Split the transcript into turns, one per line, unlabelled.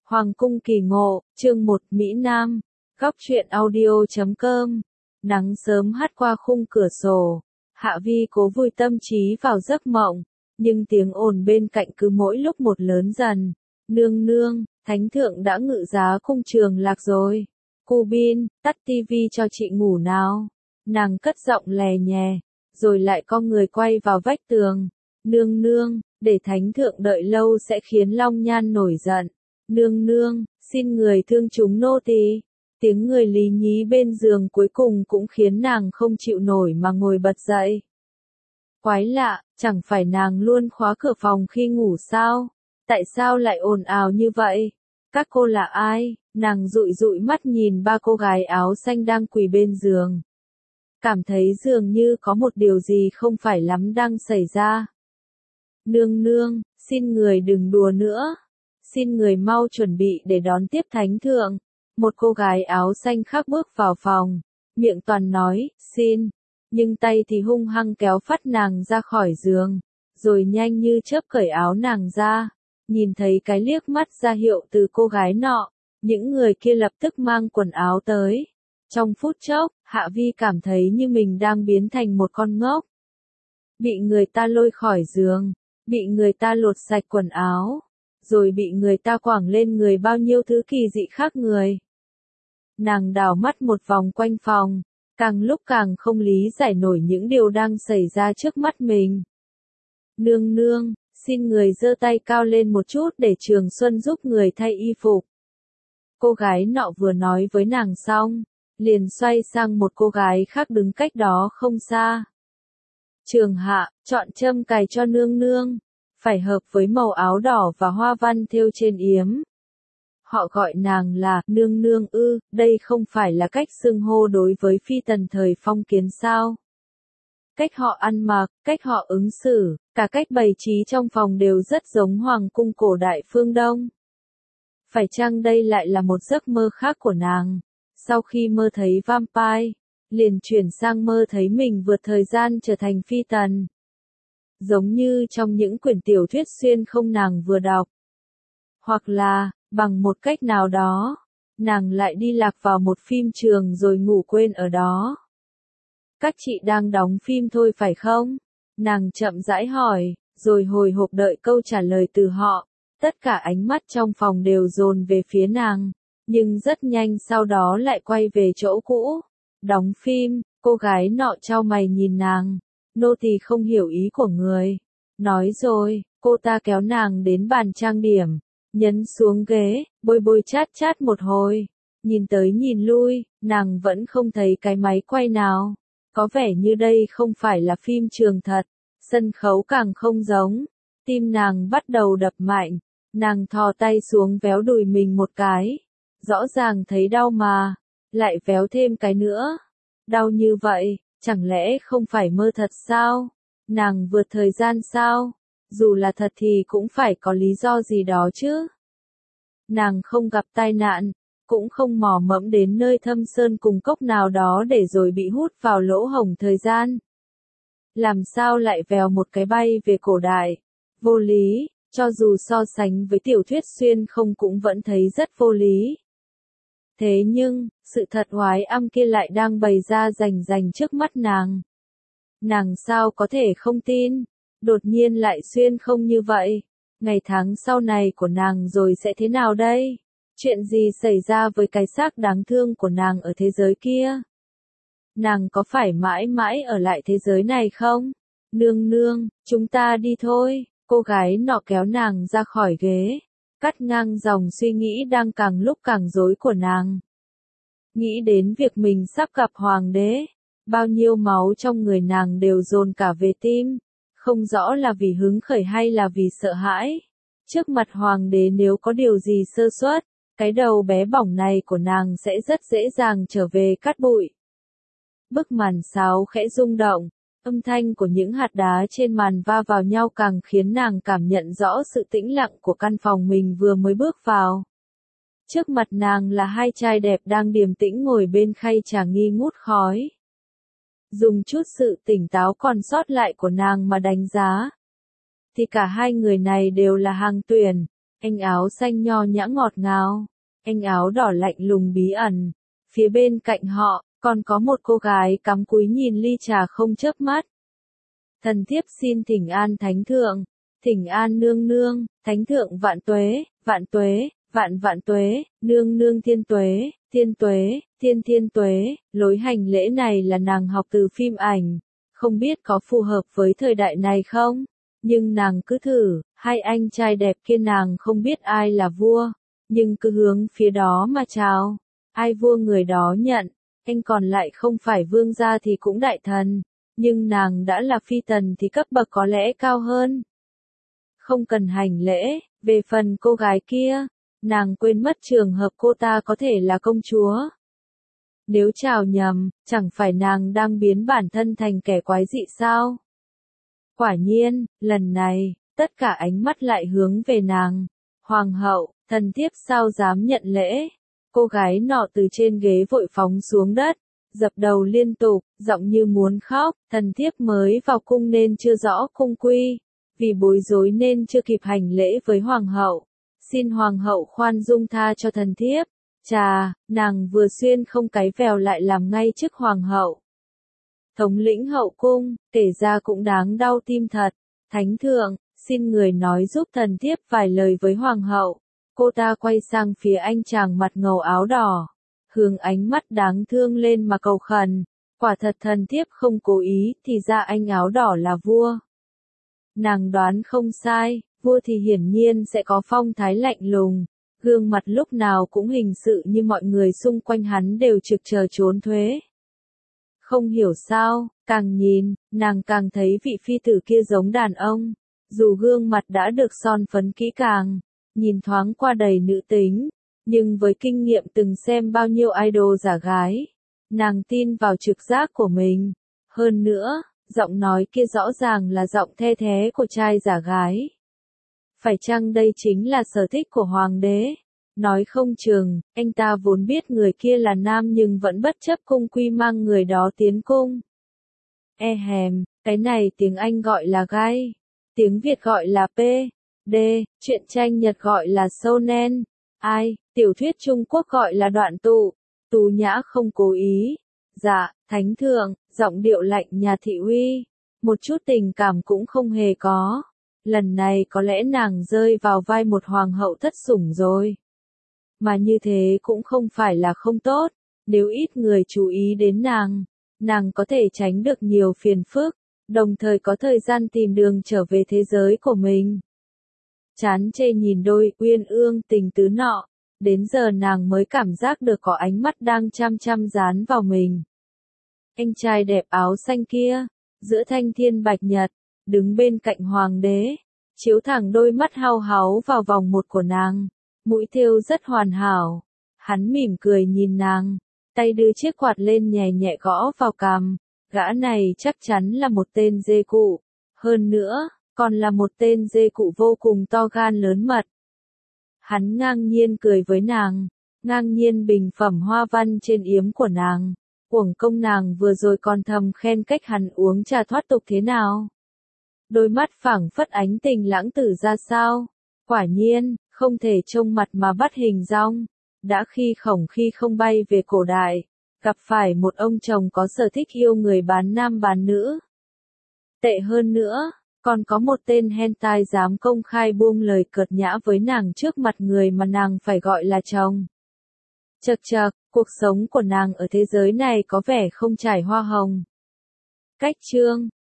Hoàng cung kỳ ngộ, chương 1 Mỹ Nam, góc truyện audio.com. Nắng sớm hắt qua khung cửa sổ, Hạ Vi cố vui tâm trí vào giấc mộng, nhưng tiếng ồn bên cạnh cứ mỗi lúc một lớn dần. Nương nương, thánh thượng đã ngự giá cung Trường Lạc rồi. Cu Bin, tắt tivi cho chị ngủ nào. Nàng cất giọng lè nhè, rồi lại con người quay vào vách tường. Nương nương, để thánh thượng đợi lâu sẽ khiến Long Nhan nổi giận. Nương nương, xin người thương chúng nô tỳ. Tiếng người lý nhí bên giường cuối cùng cũng khiến nàng không chịu nổi mà ngồi bật dậy. Quái lạ, chẳng phải nàng luôn khóa cửa phòng khi ngủ sao? Tại sao lại ồn ào như vậy? Các cô là ai? Nàng dụi dụi mắt nhìn ba cô gái áo xanh đang quỳ bên giường. Cảm thấy dường như có một điều gì không phải lắm đang xảy ra. Nương nương, xin người đừng đùa nữa. Xin người mau chuẩn bị để đón tiếp thánh thượng. Một cô gái áo xanh khác bước vào phòng, miệng toàn nói, xin, nhưng tay thì hung hăng kéo phắt nàng ra khỏi giường, rồi nhanh như chớp cởi áo nàng ra. Nhìn thấy cái liếc mắt ra hiệu từ cô gái nọ, những người kia lập tức mang quần áo tới. Trong phút chốc, Hạ Vi cảm thấy như mình đang biến thành một con ngốc. Bị người ta lôi khỏi giường, bị người ta lột sạch quần áo, rồi bị người ta quẳng lên người bao nhiêu thứ kỳ dị khác người. Nàng đảo mắt một vòng quanh phòng, càng lúc càng không lý giải nổi những điều đang xảy ra trước mắt mình. Nương nương, xin người giơ tay cao lên một chút để Trường Xuân giúp người thay y phục. Cô gái nọ vừa nói với nàng xong, liền xoay sang một cô gái khác đứng cách đó không xa. Trường Hạ, chọn châm cài cho nương nương, phải hợp với màu áo đỏ và hoa văn thêu trên yếm. Họ gọi nàng là nương nương ư, đây không phải là cách xưng hô đối với phi tần thời phong kiến sao? Cách họ ăn mặc, cách họ ứng xử, cả cách bày trí trong phòng đều rất giống hoàng cung cổ đại phương Đông. Phải chăng đây lại là một giấc mơ khác của nàng? Sau khi mơ thấy vampire, liền chuyển sang mơ thấy mình vượt thời gian trở thành phi tần. Giống như trong những quyển tiểu thuyết xuyên không nàng vừa đọc. Hoặc là, bằng một cách nào đó, nàng lại đi lạc vào một phim trường rồi ngủ quên ở đó. Các chị đang đóng phim thôi phải không? Nàng chậm rãi hỏi, rồi hồi hộp đợi câu trả lời từ họ. Tất cả ánh mắt trong phòng đều dồn về phía nàng, nhưng rất nhanh sau đó lại quay về chỗ cũ. Đóng phim, cô gái nọ chau mày nhìn nàng. Nô tỳ không hiểu ý của người. Nói rồi, cô ta kéo nàng đến bàn trang điểm, nhấn xuống ghế, bôi bôi chát chát một hồi. Nhìn tới nhìn lui, nàng vẫn không thấy cái máy quay nào. Có vẻ như đây không phải là phim trường thật, sân khấu càng không giống. Tim nàng bắt đầu đập mạnh, nàng thò tay xuống véo đùi mình một cái. Rõ ràng thấy đau mà, lại véo thêm cái nữa. Đau như vậy, chẳng lẽ không phải mơ thật sao? Nàng vượt thời gian sao? Dù là thật thì cũng phải có lý do gì đó chứ. Nàng không gặp tai nạn, cũng không mò mẫm đến nơi thâm sơn cùng cốc nào đó để rồi bị hút vào lỗ hổng thời gian. Làm sao lại vèo một cái bay về cổ đại? Vô lý, cho dù so sánh với tiểu thuyết xuyên không cũng vẫn thấy rất vô lý. Thế nhưng, sự thật oái âm kia lại đang bày ra rành rành trước mắt nàng. Nàng sao có thể không tin? Đột nhiên lại xuyên không như vậy. Ngày tháng sau này của nàng rồi sẽ thế nào đây? Chuyện gì xảy ra với cái xác đáng thương của nàng ở thế giới kia? Nàng có phải mãi mãi ở lại thế giới này không? Nương nương, chúng ta đi thôi. Cô gái nọ kéo nàng ra khỏi ghế, cắt ngang dòng suy nghĩ đang càng lúc càng rối của nàng. Nghĩ đến việc mình sắp gặp hoàng đế, bao nhiêu máu trong người nàng đều dồn cả về tim, không rõ là vì hứng khởi hay là vì sợ hãi. Trước mặt hoàng đế nếu có điều gì sơ suất, cái đầu bé bỏng này của nàng sẽ rất dễ dàng trở về cát bụi. Bức màn sáo khẽ rung động, âm thanh của những hạt đá trên màn va vào nhau càng khiến nàng cảm nhận rõ sự tĩnh lặng của căn phòng mình vừa mới bước vào. Trước mặt nàng là hai trai đẹp đang điềm tĩnh ngồi bên khay trà nghi ngút khói. Dùng chút sự tỉnh táo còn sót lại của nàng mà đánh giá, thì cả hai người này đều là hàng tuyển, anh áo xanh nho nhã ngọt ngào, anh áo đỏ lạnh lùng bí ẩn. Phía bên cạnh họ, còn có một cô gái cắm cúi nhìn ly trà không chớp mắt. Thần thiếp xin thỉnh an thánh thượng, thỉnh an nương nương, thánh thượng vạn tuế, vạn vạn tuế, nương nương thiên tuế, thiên tuế. Lối hành lễ này là nàng học từ phim ảnh, không biết có phù hợp với thời đại này không? Nhưng nàng cứ thử, hai anh trai đẹp kia nàng không biết ai là vua, nhưng cứ hướng phía đó mà chào. Ai vua người đó nhận, anh còn lại không phải vương gia thì cũng đại thần, nhưng nàng đã là phi tần thì cấp bậc có lẽ cao hơn. Không cần hành lễ, về phần cô gái kia, nàng quên mất trường hợp cô ta có thể là công chúa. Nếu chào nhầm, chẳng phải nàng đang biến bản thân thành kẻ quái dị sao? Quả nhiên, lần này, tất cả ánh mắt lại hướng về nàng. Hoàng hậu, thần thiếp sao dám nhận lễ? Cô gái nọ từ trên ghế vội phóng xuống đất, dập đầu liên tục, giọng như muốn khóc. Thần thiếp mới vào cung nên chưa rõ cung quy, vì bối rối nên chưa kịp hành lễ với hoàng hậu. Xin hoàng hậu khoan dung tha cho thần thiếp. Chà, nàng vừa xuyên không cái vèo lại làm ngay trước hoàng hậu. Thống lĩnh hậu cung, kể ra cũng đáng đau tim thật. Thánh thượng, xin người nói giúp thần thiếp vài lời với hoàng hậu. Cô ta quay sang phía anh chàng mặt ngầu áo đỏ, hướng ánh mắt đáng thương lên mà cầu khẩn. Quả thật thần thiếp không cố ý, thì ra anh áo đỏ là vua. Nàng đoán không sai, vua thì hiển nhiên sẽ có phong thái lạnh lùng, gương mặt lúc nào cũng hình sự như mọi người xung quanh hắn đều trực chờ trốn thuế. Không hiểu sao, càng nhìn, nàng càng thấy vị phi tử kia giống đàn ông, dù gương mặt đã được son phấn kỹ càng, nhìn thoáng qua đầy nữ tính, nhưng với kinh nghiệm từng xem bao nhiêu idol giả gái, nàng tin vào trực giác của mình. Hơn nữa, giọng nói kia rõ ràng là giọng the thé của trai giả gái. Phải chăng đây chính là sở thích của hoàng đế? Nói không chừng, anh ta vốn biết người kia là nam nhưng vẫn bất chấp cung quy mang người đó tiến cung. Cái này tiếng Anh gọi là gay, tiếng Việt gọi là PD, truyện tranh Nhật gọi là shonen, tiểu thuyết Trung Quốc gọi là đoạn tụ, Tú Nhã không cố ý. Dạ, thánh thượng, giọng điệu lạnh nhà thị uy, một chút tình cảm cũng không hề có. Lần này có lẽ nàng rơi vào vai một hoàng hậu thất sủng rồi. Mà như thế cũng không phải là không tốt, nếu ít người chú ý đến nàng có thể tránh được nhiều phiền phức, đồng thời có thời gian tìm đường trở về thế giới của mình. Chán chê nhìn đôi uyên ương tình tứ nọ, đến giờ nàng mới cảm giác được có ánh mắt đang chăm chăm dán vào mình. Anh trai đẹp áo xanh kia, giữa thanh thiên bạch nhật, đứng bên cạnh hoàng đế, chiếu thẳng đôi mắt hao háu vào vòng một của nàng, mũi thêu rất hoàn hảo. Hắn mỉm cười nhìn nàng, tay đưa chiếc quạt lên nhẹ nhẹ gõ vào cằm, gã này chắc chắn là một tên dê cụ, hơn nữa, còn là một tên dê cụ vô cùng to gan lớn mật. Hắn ngang nhiên cười với nàng, ngang nhiên bình phẩm hoa văn trên yếm của nàng, uổng công nàng vừa rồi còn thầm khen cách hắn uống trà thoát tục thế nào. Đôi mắt phảng phất ánh tình lãng tử ra sao, quả nhiên, không thể trông mặt mà bắt hình dong. Đã khi không bay về cổ đại, gặp phải một ông chồng có sở thích yêu người bán nam bán nữ. Tệ hơn nữa, còn có một tên hentai dám công khai buông lời cợt nhã với nàng trước mặt người mà nàng phải gọi là chồng. Chậc chậc, cuộc sống của nàng ở thế giới này có vẻ không trải hoa hồng. Cách chương